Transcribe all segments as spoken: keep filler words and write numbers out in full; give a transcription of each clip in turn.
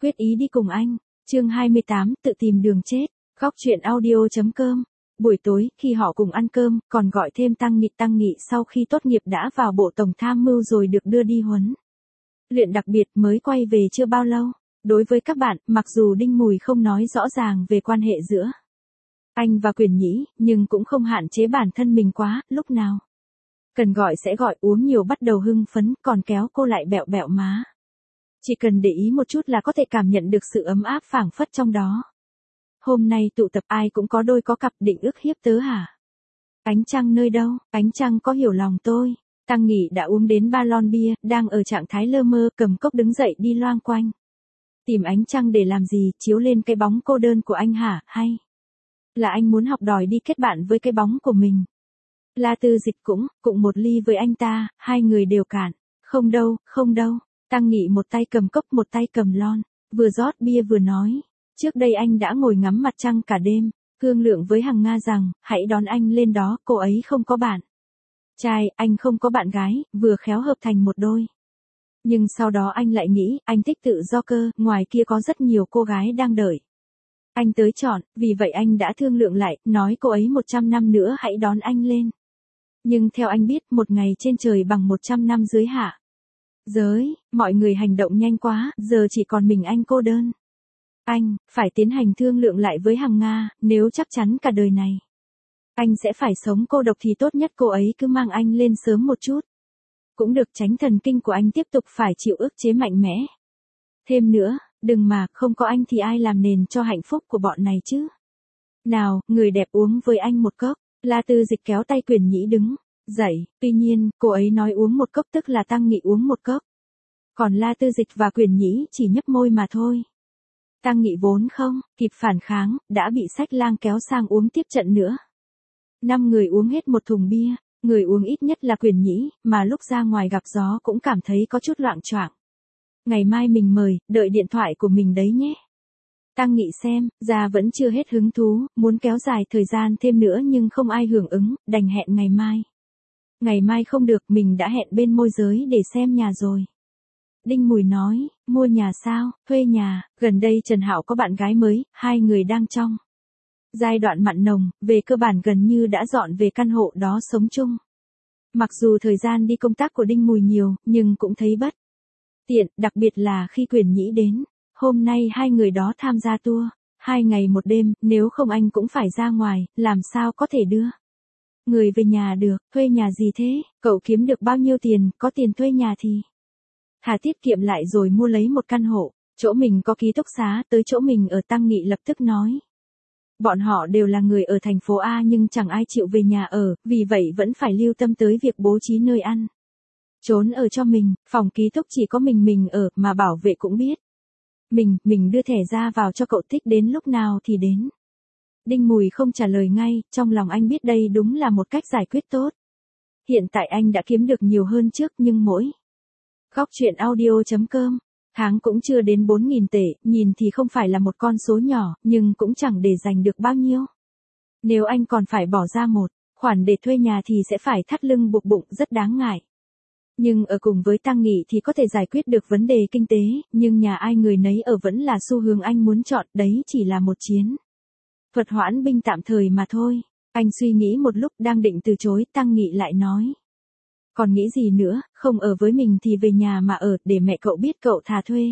quyết ý đi cùng anh. Chương hai mươi tám, tự tìm đường chết. Góc truyện audio.com. Buổi tối, khi họ cùng ăn cơm, còn gọi thêm Tăng Nghị. Tăng Nghị sau khi tốt nghiệp đã vào Bộ Tổng Tham mưu rồi được đưa đi huấn luyện đặc biệt, mới quay về chưa bao lâu. Đối với các bạn, mặc dù Đinh Mùi không nói rõ ràng về quan hệ giữa anh và Quyền Nhĩ, nhưng cũng không hạn chế bản thân mình quá, lúc nào cần gọi sẽ gọi, uống nhiều bắt đầu hưng phấn, còn kéo cô lại bẹo bẹo má. Chỉ cần để ý một chút là có thể cảm nhận được sự ấm áp phảng phất trong đó. Hôm nay tụ tập ai cũng có đôi có cặp, định ức hiếp tớ hả? Ánh trăng nơi đâu? Ánh trăng có hiểu lòng tôi? Tăng Nghị đã uống đến ba lon bia, đang ở trạng thái lơ mơ, cầm cốc đứng dậy đi loang quanh. Tìm ánh trăng để làm gì, chiếu lên cái bóng cô đơn của anh hả, hay là anh muốn học đòi đi kết bạn với cái bóng của mình? La Tư Dịch cũng, cũng một ly với anh ta, hai người đều cạn. Không đâu, không đâu. Tăng Nghị một tay cầm cốc một tay cầm lon, vừa rót bia vừa nói. Trước đây anh đã ngồi ngắm mặt trăng cả đêm, thương lượng với Hằng Nga rằng, hãy đón anh lên đó, cô ấy không có bạn trai, anh không có bạn gái, vừa khéo hợp thành một đôi. Nhưng sau đó anh lại nghĩ, anh thích tự do cơ, ngoài kia có rất nhiều cô gái đang đợi anh tới chọn, vì vậy anh đã thương lượng lại, nói cô ấy một trăm năm nữa hãy đón anh lên. Nhưng theo anh biết, một ngày trên trời bằng một trăm năm dưới hạ giới, mọi người hành động nhanh quá, giờ chỉ còn mình anh cô đơn. Anh, phải tiến hành thương lượng lại với Hằng Nga, nếu chắc chắn cả đời này anh sẽ phải sống cô độc thì tốt nhất cô ấy cứ mang anh lên sớm một chút. Cũng được tránh thần kinh của anh tiếp tục phải chịu ức chế mạnh mẽ. Thêm nữa, đừng mà, không có anh thì ai làm nền cho hạnh phúc của bọn này chứ? Nào, người đẹp uống với anh một cốc. La Tư Dịch kéo tay Quyền Nhĩ đứng dậy, tuy nhiên, cô ấy nói uống một cốc tức là Tăng Nghị uống một cốc. Còn La Tư Dịch và Quyền Nhĩ chỉ nhấp môi mà thôi. Tăng Nghị vốn không kịp phản kháng, đã bị Sách Lang kéo sang uống tiếp trận nữa. Năm người uống hết một thùng bia, người uống ít nhất là Quyền Nhĩ, mà lúc ra ngoài gặp gió cũng cảm thấy có chút loạng choạng. Ngày mai mình mời, đợi điện thoại của mình đấy nhé. Tăng Nghị xem, ra vẫn chưa hết hứng thú, muốn kéo dài thời gian thêm nữa nhưng không ai hưởng ứng, đành hẹn ngày mai. Ngày mai không được, mình đã hẹn bên môi giới để xem nhà rồi. Đinh Mùi nói, mua nhà sao, thuê nhà, gần đây Trần Hạo có bạn gái mới, hai người đang trong giai đoạn mặn nồng, về cơ bản gần như đã dọn về căn hộ đó sống chung. Mặc dù thời gian đi công tác của Đinh Mùi nhiều, nhưng cũng thấy bất tiện, đặc biệt là khi Quyền Nhĩ đến. Hôm nay hai người đó tham gia tour, hai ngày một đêm, nếu không anh cũng phải ra ngoài, làm sao có thể đưa người về nhà được, thuê nhà gì thế, cậu kiếm được bao nhiêu tiền, có tiền thuê nhà thì thà tiết kiệm lại rồi mua lấy một căn hộ, chỗ mình có ký túc xá, tới chỗ mình ở. Tăng Nghị lập tức nói. Bọn họ đều là người ở thành phố A nhưng chẳng ai chịu về nhà ở, vì vậy vẫn phải lưu tâm tới việc bố trí nơi ăn trốn ở cho mình, phòng ký túc chỉ có mình mình ở, mà bảo vệ cũng biết. Mình, mình đưa thẻ ra vào cho cậu, thích đến lúc nào thì đến. Đinh Mùi không trả lời ngay, trong lòng anh biết đây đúng là một cách giải quyết tốt. Hiện tại anh đã kiếm được nhiều hơn trước nhưng mỗi góc truyện audio.com, tháng cũng chưa đến bốn nghìn tệ, nhìn thì không phải là một con số nhỏ, nhưng cũng chẳng để dành được bao nhiêu. Nếu anh còn phải bỏ ra một khoản để thuê nhà thì sẽ phải thắt lưng buộc bụng, rất đáng ngại. Nhưng ở cùng với Tăng Nghị thì có thể giải quyết được vấn đề kinh tế, nhưng nhà ai người nấy ở vẫn là xu hướng anh muốn chọn, đấy chỉ là một chiến thuật hoãn binh tạm thời mà thôi. Anh suy nghĩ một lúc đang định từ chối, Tăng Nghị lại nói. Còn nghĩ gì nữa, không ở với mình thì về nhà mà ở, để mẹ cậu biết cậu thà thuê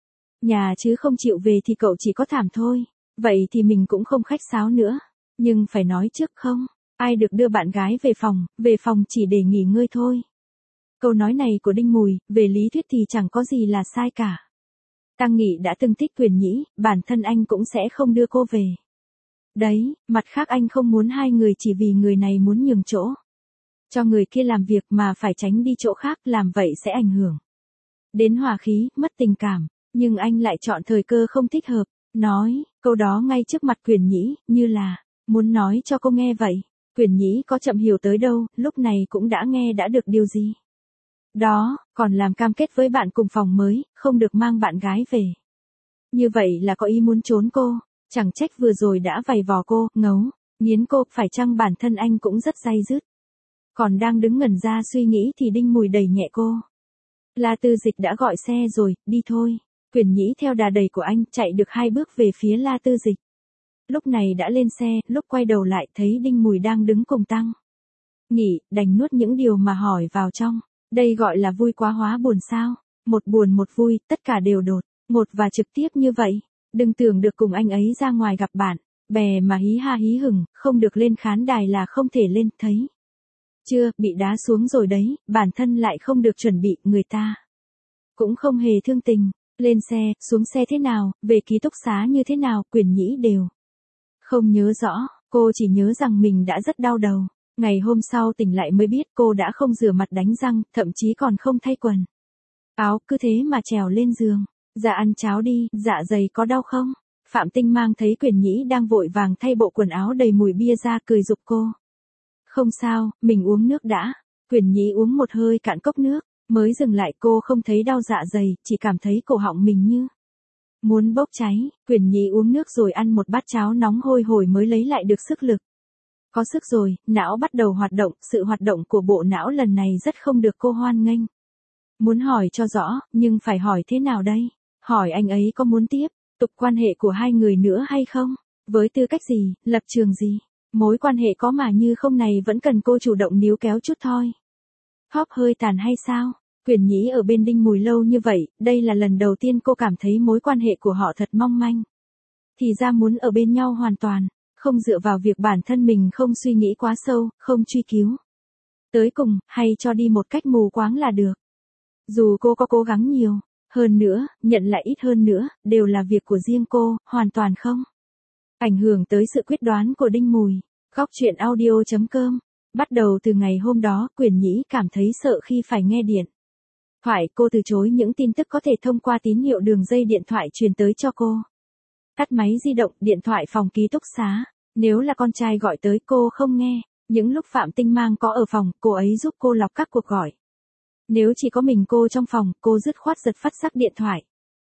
nhà chứ không chịu về thì cậu chỉ có thảm thôi. Vậy thì mình cũng không khách sáo nữa. Nhưng phải nói trước không, ai được đưa bạn gái về phòng, về phòng chỉ để nghỉ ngơi thôi. Câu nói này của Đinh Mùi, về lý thuyết thì chẳng có gì là sai cả. Tăng Nghị đã từng thích Quyền Nhĩ, bản thân anh cũng sẽ không đưa cô về. Đấy, mặt khác anh không muốn hai người chỉ vì người này muốn nhường chỗ cho người kia làm việc mà phải tránh đi chỗ khác, làm vậy sẽ ảnh hưởng đến hòa khí, mất tình cảm. Nhưng anh lại chọn thời cơ không thích hợp, nói câu đó ngay trước mặt Quyền Nhĩ, như là muốn nói cho cô nghe vậy. Quyền Nhĩ có chậm hiểu tới đâu, lúc này cũng đã nghe đã được điều gì. Đó, còn làm cam kết với bạn cùng phòng mới, không được mang bạn gái về. Như vậy là có ý muốn trốn cô, chẳng trách vừa rồi đã vầy vò cô, ngấu, nghiến cô, phải chăng bản thân anh cũng rất day dứt. Còn đang đứng ngẩn ra suy nghĩ thì Đinh Mùi đẩy nhẹ cô. La Tư Dịch đã gọi xe rồi, đi thôi. Quyền Nhĩ theo đà đẩy của anh chạy được hai bước về phía La Tư Dịch. Lúc này đã lên xe, lúc quay đầu lại thấy Đinh Mùi đang đứng cùng Tăng Nghị, đành nuốt những điều mà hỏi vào trong. Đây gọi là vui quá hóa buồn sao? Một buồn một vui, tất cả đều đột ngột và trực tiếp như vậy. Đừng tưởng được cùng anh ấy ra ngoài gặp bạn bè mà hí ha hí hửng, không được lên khán đài là không thể lên, thấy chưa, bị đá xuống rồi đấy, bản thân lại không được chuẩn bị, người ta cũng không hề thương tình. Lên xe, xuống xe thế nào, về ký túc xá như thế nào, Quyền Nhĩ đều không nhớ rõ, cô chỉ nhớ rằng mình đã rất đau đầu. Ngày hôm sau tỉnh lại mới biết cô đã không rửa mặt đánh răng, thậm chí còn không thay quần áo, cứ thế mà trèo lên giường. Dạ ăn cháo đi, dạ dày có đau không? Phạm Tinh Mang thấy Quyền Nhĩ đang vội vàng thay bộ quần áo đầy mùi bia ra, cười giục cô. Không sao, mình uống nước đã. Quyền Nhĩ uống một hơi cạn cốc nước, mới dừng lại. Cô không thấy đau dạ dày, chỉ cảm thấy cổ họng mình như muốn bốc cháy. Quyền Nhĩ uống nước rồi ăn một bát cháo nóng hôi hổi mới lấy lại được sức lực. Có sức rồi, não bắt đầu hoạt động, sự hoạt động của bộ não lần này rất không được cô hoan nghênh. Muốn hỏi cho rõ, nhưng phải hỏi thế nào đây? Hỏi anh ấy có muốn tiếp tục quan hệ của hai người nữa hay không? Với tư cách gì, lập trường gì? Mối quan hệ có mà như không này vẫn cần cô chủ động níu kéo chút thôi. Hóp hơi tàn hay sao? Quyền Nhĩ ở bên Đinh Mùi lâu như vậy, đây là lần đầu tiên cô cảm thấy mối quan hệ của họ thật mong manh. Thì ra muốn ở bên nhau hoàn toàn, không dựa vào việc bản thân mình không suy nghĩ quá sâu, không truy cứu tới cùng, hay cho đi một cách mù quáng là được. Dù cô có cố gắng nhiều hơn nữa, nhận lại ít hơn nữa, đều là việc của riêng cô, hoàn toàn không ảnh hưởng tới sự quyết đoán của Đinh Mùi. Góc truyện audio chấm com. Bắt đầu từ ngày hôm đó, Quyền Nhĩ cảm thấy sợ khi phải nghe điện thoại. Cô từ chối những tin tức có thể thông qua tín hiệu đường dây điện thoại truyền tới cho cô. Tắt máy di động, điện thoại phòng ký túc xá. Nếu là con trai gọi tới cô không nghe. Những lúc Phạm Tinh Mang có ở phòng, cô ấy giúp cô lọc các cuộc gọi. Nếu chỉ có mình cô trong phòng, cô dứt khoát giật phát sắc điện thoại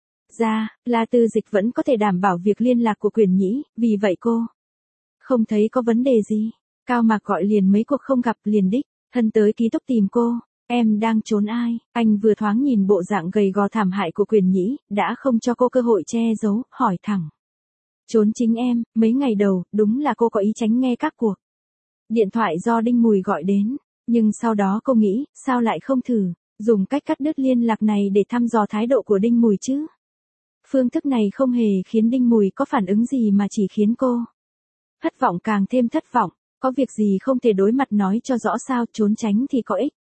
ra. La Tư Dịch vẫn có thể đảm bảo việc liên lạc của Quyền Nhĩ, vì vậy cô không thấy có vấn đề gì. Cao Mạc gọi liền mấy cuộc không gặp, liền đích thân tới ký túc tìm cô. Em đang trốn ai? Anh vừa thoáng nhìn bộ dạng gầy gò thảm hại của Quyền Nhĩ, đã không cho cô cơ hội che giấu, hỏi thẳng. Trốn chính em, mấy ngày đầu, đúng là cô có ý tránh nghe các cuộc điện thoại do Đinh Mùi gọi đến. Nhưng sau đó cô nghĩ, sao lại không thử dùng cách cắt đứt liên lạc này để thăm dò thái độ của Đinh Mùi chứ? Phương thức này không hề khiến Đinh Mùi có phản ứng gì mà chỉ khiến cô thất vọng càng thêm thất vọng. Có việc gì không thể đối mặt nói cho rõ sao, trốn tránh thì có ích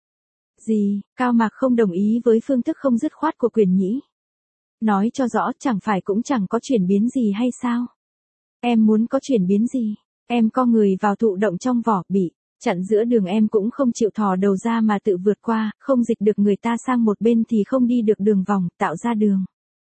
gì? Cao Mạc không đồng ý với phương thức không dứt khoát của Quyền Nhĩ. Nói cho rõ, chẳng phải cũng chẳng có chuyển biến gì hay sao? Em muốn có chuyển biến gì? Em co người vào thụ động trong vỏ, bị chặn giữa đường em cũng không chịu thò đầu ra mà tự vượt qua, không dịch được người ta sang một bên thì không đi được đường vòng, tạo ra đường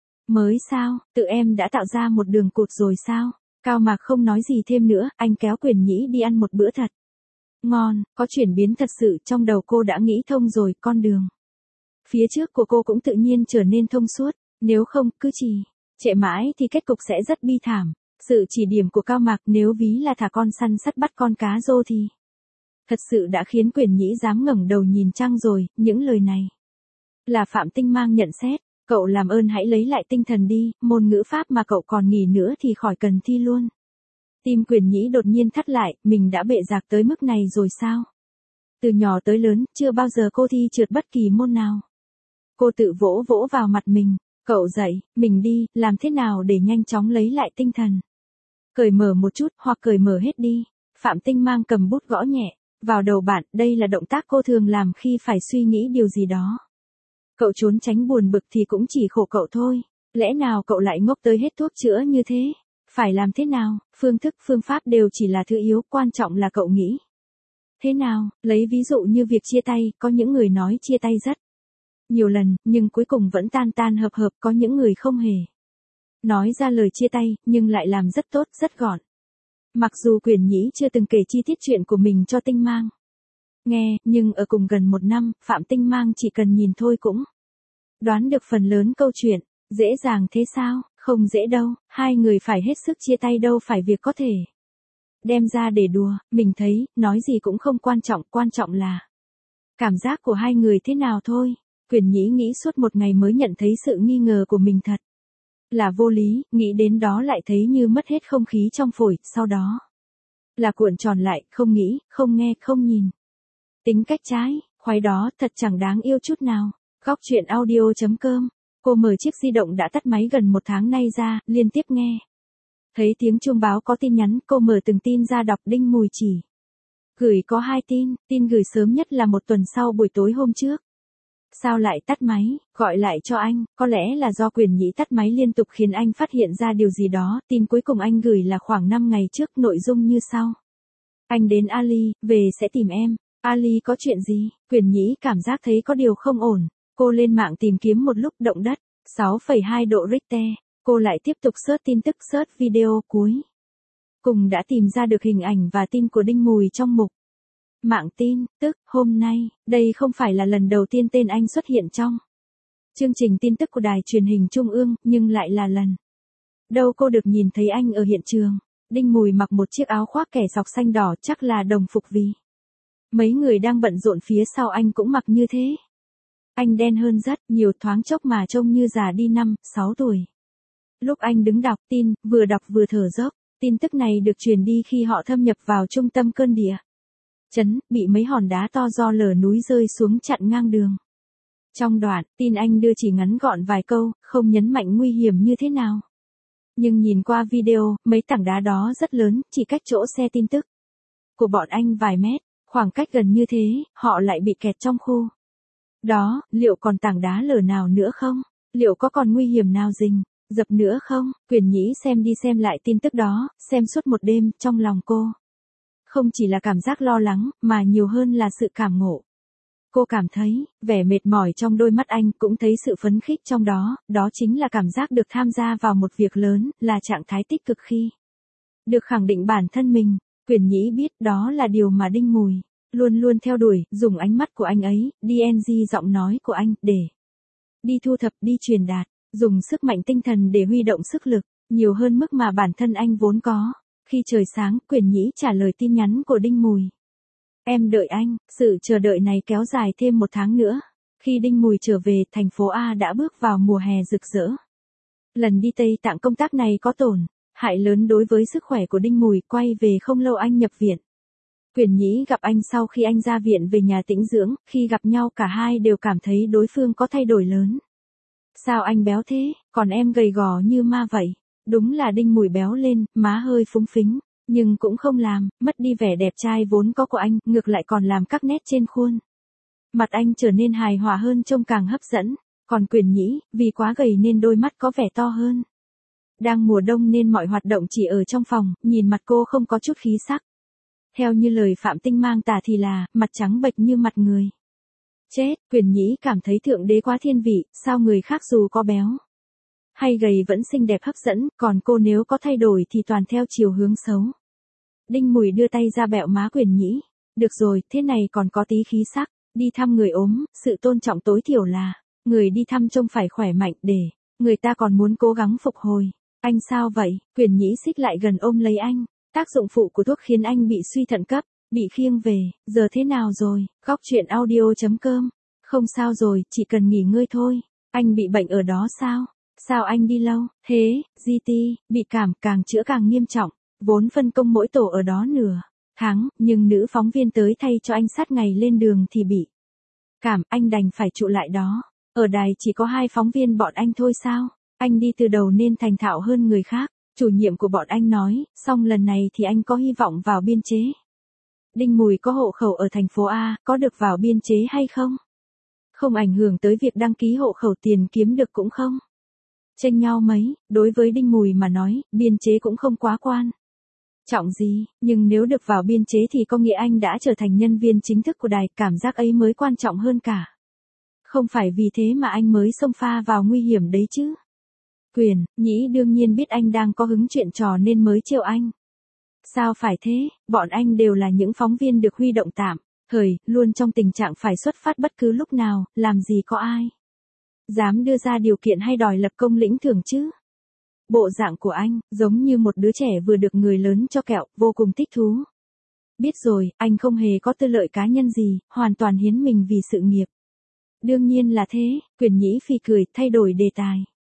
mới sao? Tự em đã tạo ra một đường cụt rồi sao? Cao Mạc không nói gì thêm nữa, anh kéo Quyền Nhĩ đi ăn một bữa thật ngon. Có chuyển biến thật sự, trong đầu cô đã nghĩ thông rồi, con đường phía trước của cô cũng tự nhiên trở nên thông suốt. Nếu không, cứ trì trệ mãi thì kết cục sẽ rất bi thảm. Sự chỉ điểm của Cao Mạc, nếu ví là thả con săn sắt bắt con cá rô thì thật sự đã khiến Quyền Nhĩ dám ngẩng đầu nhìn trăng rồi. Những lời này là Phạm Tinh Mang nhận xét. Cậu làm ơn hãy lấy lại tinh thần đi, môn ngữ pháp mà cậu còn nghỉ nữa thì khỏi cần thi luôn. Tim Quyền Nhĩ đột nhiên thắt lại, mình đã bệ rạc tới mức này rồi sao? Từ nhỏ tới lớn, chưa bao giờ cô thi trượt bất kỳ môn nào. Cô tự vỗ vỗ vào mặt mình. Cậu dậy, mình đi, làm thế nào để nhanh chóng lấy lại tinh thần? Cởi mở một chút, hoặc cởi mở hết đi. Phạm Tinh Mang cầm bút gõ nhẹ vào đầu bạn, đây là động tác cô thường làm khi phải suy nghĩ điều gì đó. Cậu trốn tránh buồn bực thì cũng chỉ khổ cậu thôi. Lẽ nào cậu lại ngốc tới hết thuốc chữa như thế? Phải làm thế nào? Phương thức, phương pháp đều chỉ là thứ yếu, quan trọng là cậu nghĩ thế nào? Lấy ví dụ như việc chia tay, có những người nói chia tay rất nhiều lần, nhưng cuối cùng vẫn tan tan hợp hợp, có những người không hề nói ra lời chia tay, nhưng lại làm rất tốt, rất gọn. Mặc dù Quyền Nhĩ chưa từng kể chi tiết chuyện của mình cho Tinh Mang nghe, nhưng ở cùng gần một năm, Phạm Tinh Mang chỉ cần nhìn thôi cũng đoán được phần lớn câu chuyện. Dễ dàng thế sao? Không dễ đâu, hai người phải hết sức chia tay đâu phải việc có thể đem ra để đùa. Mình thấy, nói gì cũng không quan trọng, quan trọng là cảm giác của hai người thế nào thôi. Quyền Nhĩ nghĩ suốt một ngày mới nhận thấy sự nghi ngờ của mình thật Là vô lý, nghĩ đến đó lại thấy như mất hết không khí trong phổi, sau đó là cuộn tròn lại, không nghĩ, không nghe, không nhìn. Tính cách trái, khoái đó, thật chẳng đáng yêu chút nào. Góc chuyện audio.com. Cô mở chiếc di động đã tắt máy gần một tháng nay ra, liên tiếp nghe. Thấy tiếng chuông báo có tin nhắn, cô mở từng tin ra đọc. Đinh Mùi chỉ gửi có hai tin, tin gửi sớm nhất là một tuần sau buổi tối hôm trước. Sao lại tắt máy, gọi lại cho anh, có lẽ là do Quyền Nhĩ tắt máy liên tục khiến anh phát hiện ra điều gì đó. Tin cuối cùng anh gửi là khoảng năm ngày trước, nội dung như sau. Anh đến Ali, về sẽ tìm em. Ali có chuyện gì? Quyền Nhĩ cảm giác thấy có điều không ổn. Cô lên mạng tìm kiếm một lúc. Động đất sáu phẩy hai độ Richter. Cô lại tiếp tục search tin tức, search video, cuối cùng đã tìm ra được hình ảnh và tin của Đinh Mùi trong mục mạng tin tức. Hôm nay, đây không phải là lần đầu tiên tên anh xuất hiện trong chương trình tin tức của đài truyền hình Trung ương, nhưng lại là lần đầu cô được nhìn thấy anh ở hiện trường. Đinh Mùi mặc một chiếc áo khoác kẻ sọc xanh đỏ, chắc là đồng phục vì mấy người đang bận rộn phía sau anh cũng mặc như thế. Anh đen hơn rất nhiều, thoáng chốc mà trông như già đi năm, sáu tuổi. Lúc anh đứng đọc tin, vừa đọc vừa thở dốc. Tin tức này được truyền đi khi họ thâm nhập vào trung tâm cơn địa chấn, bị mấy hòn đá to do lở núi rơi xuống chặn ngang đường. Trong đoạn, tin anh đưa chỉ ngắn gọn vài câu, không nhấn mạnh nguy hiểm như thế nào. Nhưng nhìn qua video, mấy tảng đá đó rất lớn, chỉ cách chỗ xe tin tức của bọn anh vài mét. Khoảng cách gần như thế, họ lại bị kẹt trong khu đó. Liệu còn tảng đá lở nào nữa không? Liệu có còn nguy hiểm nào rình rập nữa không? Quyền Nhĩ xem đi xem lại tin tức đó, xem suốt một đêm. Trong lòng cô không chỉ là cảm giác lo lắng, mà nhiều hơn là sự cảm ngộ. Cô cảm thấy, vẻ mệt mỏi trong đôi mắt anh, cũng thấy sự phấn khích trong đó. Đó chính là cảm giác được tham gia vào một việc lớn, là trạng thái tích cực khi được khẳng định bản thân mình. Quyền Nhĩ biết đó là điều mà Đinh Mùi luôn luôn theo đuổi, dùng ánh mắt của anh ấy, đê en giê giọng nói của anh, để đi thu thập, đi truyền đạt, dùng sức mạnh tinh thần để huy động sức lực, nhiều hơn mức mà bản thân anh vốn có. Khi trời sáng, Quyền Nhĩ trả lời tin nhắn của Đinh Mùi. Em đợi anh. Sự chờ đợi này kéo dài thêm một tháng nữa. Khi Đinh Mùi trở về, thành phố A đã bước vào mùa hè rực rỡ. Lần đi Tây Tạng công tác này có tổn hại lớn đối với sức khỏe của Đinh Mùi. Quay về không lâu anh nhập viện. Quyền Nhĩ gặp anh sau khi anh ra viện về nhà tĩnh dưỡng. Khi gặp nhau cả hai đều cảm thấy đối phương có thay đổi lớn. Sao anh béo thế, còn em gầy gò như ma vậy? Đúng là Đinh Mùi béo lên, má hơi phúng phính, nhưng cũng không làm mất đi vẻ đẹp trai vốn có của anh, ngược lại còn làm các nét trên khuôn mặt anh trở nên hài hòa hơn, trông càng hấp dẫn. Còn Quyền Nhĩ, vì quá gầy nên đôi mắt có vẻ to hơn. Đang mùa đông nên mọi hoạt động chỉ ở trong phòng, nhìn mặt cô không có chút khí sắc. Theo như lời Phạm Tinh mang tả thì là, mặt trắng bệch như mặt người chết. Quyền Nhĩ cảm thấy thượng đế quá thiên vị, sao người khác dù có béo hay gầy vẫn xinh đẹp hấp dẫn, còn cô nếu có thay đổi thì toàn theo chiều hướng xấu. Đinh Mùi đưa tay ra bẹo má Quyền Nhĩ. Được rồi, thế này còn có tí khí sắc. Đi thăm người ốm, sự tôn trọng tối thiểu là người đi thăm trông phải khỏe mạnh, để người ta còn muốn cố gắng phục hồi. Anh sao vậy? Quyền Nhĩ xích lại gần ôm lấy anh. Tác dụng phụ của thuốc khiến anh bị suy thận cấp, bị khiêng về. Giờ thế nào rồi? Góc chuyện audio.com. Không sao rồi, chỉ cần nghỉ ngơi thôi. Anh bị bệnh ở đó sao? Sao anh đi lâu thế? giê tê, bị cảm, càng chữa càng nghiêm trọng. Vốn phân công mỗi tổ ở đó nửa tháng, nhưng nữ phóng viên tới thay cho anh sát ngày lên đường thì bị cảm, anh đành phải trụ lại đó. Ở đài chỉ có hai phóng viên bọn anh thôi sao? Anh đi từ đầu nên thành thạo hơn người khác. Chủ nhiệm của bọn anh nói, xong lần này thì anh có hy vọng vào biên chế. Đinh Mùi có hộ khẩu ở thành phố A, có được vào biên chế hay không? Không ảnh hưởng tới việc đăng ký hộ khẩu, tiền kiếm được cũng không chênh nhau mấy. Đối với Đinh Mùi mà nói, biên chế cũng không quá quan trọng gì, nhưng nếu được vào biên chế thì có nghĩa anh đã trở thành nhân viên chính thức của đài, cảm giác ấy mới quan trọng hơn cả. Không phải vì thế mà anh mới xông pha vào nguy hiểm đấy chứ. Quyền Nhĩ đương nhiên biết anh đang có hứng chuyện trò nên mới trêu anh. Sao phải thế, bọn anh đều là những phóng viên được huy động tạm thời, luôn trong tình trạng phải xuất phát bất cứ lúc nào, làm gì có ai dám đưa ra điều kiện hay đòi lập công lĩnh thưởng chứ. Bộ dạng của anh, giống như một đứa trẻ vừa được người lớn cho kẹo, vô cùng thích thú. Biết rồi, anh không hề có tư lợi cá nhân gì, hoàn toàn hiến mình vì sự nghiệp. Đương nhiên là thế. Quyền Nhĩ phì cười, thay đổi đề tài.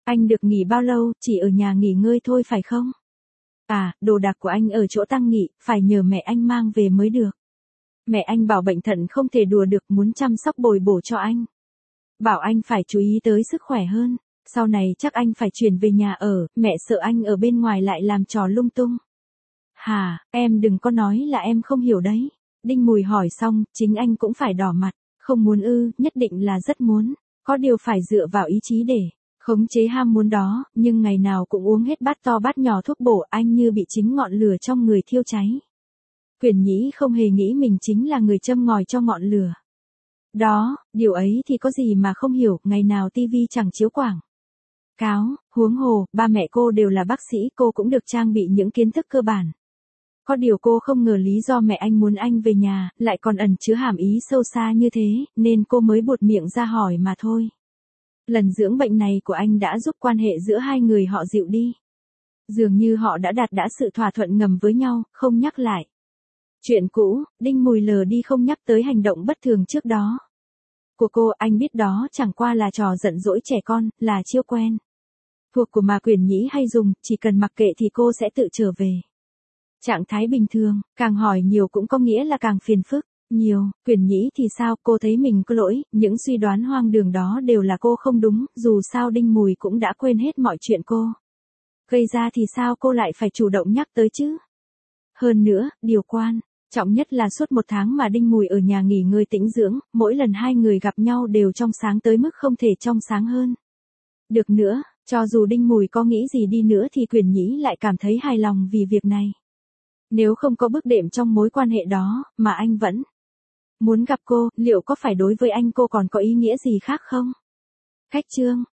Anh được nghỉ bao lâu, chỉ ở nhà nghỉ ngơi thôi phải không? À, đồ đạc của anh ở chỗ Tăng Nghị, phải nhờ mẹ anh mang về mới được. Mẹ anh bảo bệnh thận không thể đùa được, muốn chăm sóc bồi bổ cho anh. Bảo anh phải chú ý tới sức khỏe hơn. Sau này chắc anh phải chuyển về nhà ở, mẹ sợ anh ở bên ngoài lại làm trò lung tung. Hà, em đừng có nói là em không hiểu đấy. Đinh Mùi hỏi xong, chính anh cũng phải đỏ mặt. Không muốn ư, nhất định là rất muốn. Có điều phải dựa vào ý chí để khống chế ham muốn đó, nhưng ngày nào cũng uống hết bát to bát nhỏ thuốc bổ, anh như bị chính ngọn lửa trong người thiêu cháy. Quyền Nhĩ không hề nghĩ mình chính là người châm ngòi cho ngọn lửa. Đó, điều ấy thì có gì mà không hiểu, ngày nào tivi chẳng chiếu quảng cáo, huống hồ, ba mẹ cô đều là bác sĩ, cô cũng được trang bị những kiến thức cơ bản. Có điều cô không ngờ lý do mẹ anh muốn anh về nhà, lại còn ẩn chứa hàm ý sâu xa như thế, nên cô mới buột miệng ra hỏi mà thôi. Lần dưỡng bệnh này của anh đã giúp quan hệ giữa hai người họ dịu đi. Dường như họ đã đạt đã sự thỏa thuận ngầm với nhau, không nhắc lại chuyện cũ. Đinh Mùi lờ đi không nhắc tới hành động bất thường trước đó của cô, anh biết đó chẳng qua là trò giận dỗi trẻ con, là chiêu quen thuộc của mà Quyền Nhĩ hay dùng, chỉ cần mặc kệ thì cô sẽ tự trở về trạng thái bình thường. Càng hỏi nhiều cũng có nghĩa là càng phiền phức nhiều. Quyền Nhĩ thì sao, cô thấy mình có lỗi, những suy đoán hoang đường đó đều là cô không đúng, dù sao Đinh Mùi cũng đã quên hết mọi chuyện cô gây ra thì sao cô lại phải chủ động nhắc tới chứ. Hơn nữa, điều quan trọng nhất là suốt một tháng mà Đinh Mùi ở nhà nghỉ ngơi tĩnh dưỡng, mỗi lần hai người gặp nhau đều trong sáng tới mức không thể trong sáng hơn được nữa. Cho dù Đinh Mùi có nghĩ gì đi nữa thì Quyền Nhĩ lại cảm thấy hài lòng vì việc này. Nếu không có bước đệm trong mối quan hệ đó, mà anh vẫn muốn gặp cô, liệu có phải đối với anh cô còn có ý nghĩa gì khác không? Cách chương